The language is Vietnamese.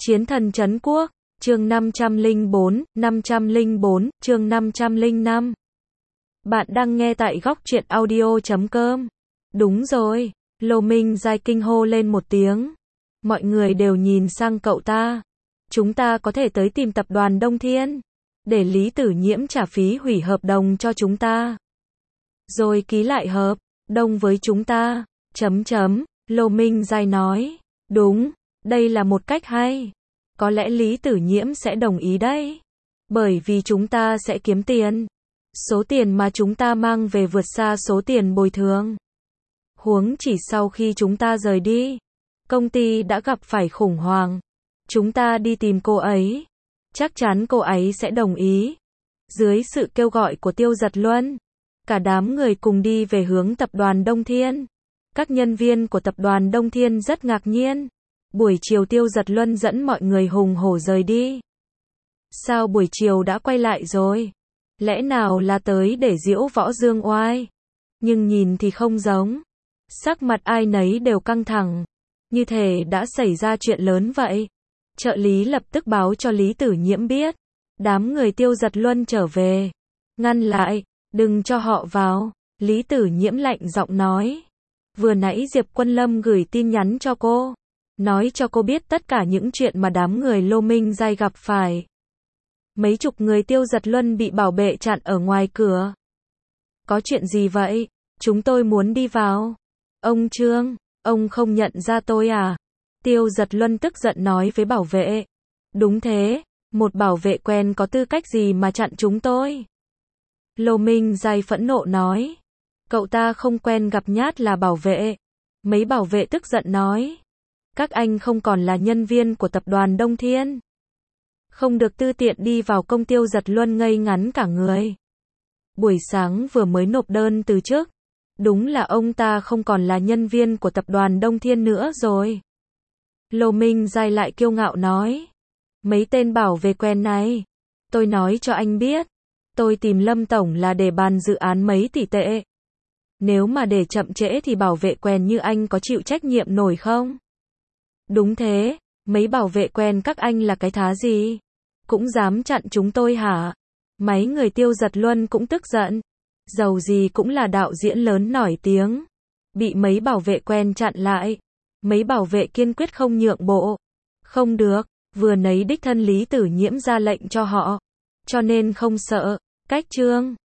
Chiến thần trấn quốc, chương 504, chương 505. Bạn đang nghe tại góc truyện audio.com. Đúng rồi, Lô Minh Giai kinh hô lên một tiếng. Mọi người đều nhìn sang cậu ta. Chúng ta có thể tới tìm tập đoàn Đông Thiên, để Lý Tử Nhiễm trả phí hủy hợp đồng cho chúng ta. Rồi ký lại hợp đồng với chúng ta. Lô Minh Giai nói. Đúng, đây là một cách hay. Có lẽ Lý Tử Nhiễm sẽ đồng ý đấy. Bởi vì chúng ta sẽ kiếm tiền. Số tiền mà chúng ta mang về vượt xa số tiền bồi thường. Huống chỉ sau khi chúng ta rời đi, công ty đã gặp phải khủng hoảng. Chúng ta đi tìm cô ấy. Chắc chắn cô ấy sẽ đồng ý. Dưới sự kêu gọi của Tiêu Giật Luân, cả đám người cùng đi về hướng tập đoàn Đông Thiên. Các nhân viên của tập đoàn Đông Thiên rất ngạc nhiên. Buổi chiều Tiêu Giật Luân dẫn mọi người hùng hổ rời đi. Sao buổi chiều đã quay lại rồi? Lẽ nào là tới để giễu võ dương oai? Nhưng nhìn thì không giống. Sắc mặt ai nấy đều căng thẳng. Như thể đã xảy ra chuyện lớn vậy. Trợ lý lập tức báo cho Lý Tử Nhiễm biết. Đám người Tiêu Giật Luân trở về. Ngăn lại, đừng cho họ vào. Lý Tử Nhiễm lạnh giọng nói. Vừa nãy Diệp Quân Lâm gửi tin nhắn cho cô. Nói cho cô biết tất cả những chuyện mà đám người Lô Minh Giai gặp phải. Mấy chục người Tiêu Giật Luân bị bảo vệ chặn ở ngoài cửa. Có chuyện gì vậy? Chúng tôi muốn đi vào. Ông Trương, ông không nhận ra tôi à? Tiêu Giật Luân tức giận nói với bảo vệ. Đúng thế, một bảo vệ quen có tư cách gì mà chặn chúng tôi? Lô Minh Giai phẫn nộ nói. Cậu ta không quen gặp nhát là bảo vệ. Mấy bảo vệ tức giận nói. Các anh không còn là nhân viên của tập đoàn Đông Thiên. Không được tư tiện đi vào công. Tiêu Giật Luân ngây ngắn cả người. Buổi sáng vừa mới nộp đơn từ chức. Đúng là ông ta không còn là nhân viên của tập đoàn Đông Thiên nữa rồi. Lô Minh Giai lại kiêu ngạo nói. Mấy tên bảo vệ quen này. Tôi nói cho anh biết. Tôi tìm Lâm Tổng là để bàn dự án mấy tỷ tệ. Nếu mà để chậm trễ thì bảo vệ quen như anh có chịu trách nhiệm nổi không? Đúng thế, mấy bảo vệ quen các anh là cái thá gì? Cũng dám chặn chúng tôi hả? Mấy người Tiêu Giật Luân cũng tức giận. Dầu gì cũng là đạo diễn lớn nổi tiếng. Bị mấy bảo vệ quen chặn lại. Mấy bảo vệ kiên quyết không nhượng bộ. Không được, vừa nấy đích thân Lý Tử Nhiễm ra lệnh cho họ. Cho nên không sợ. Cách Trương,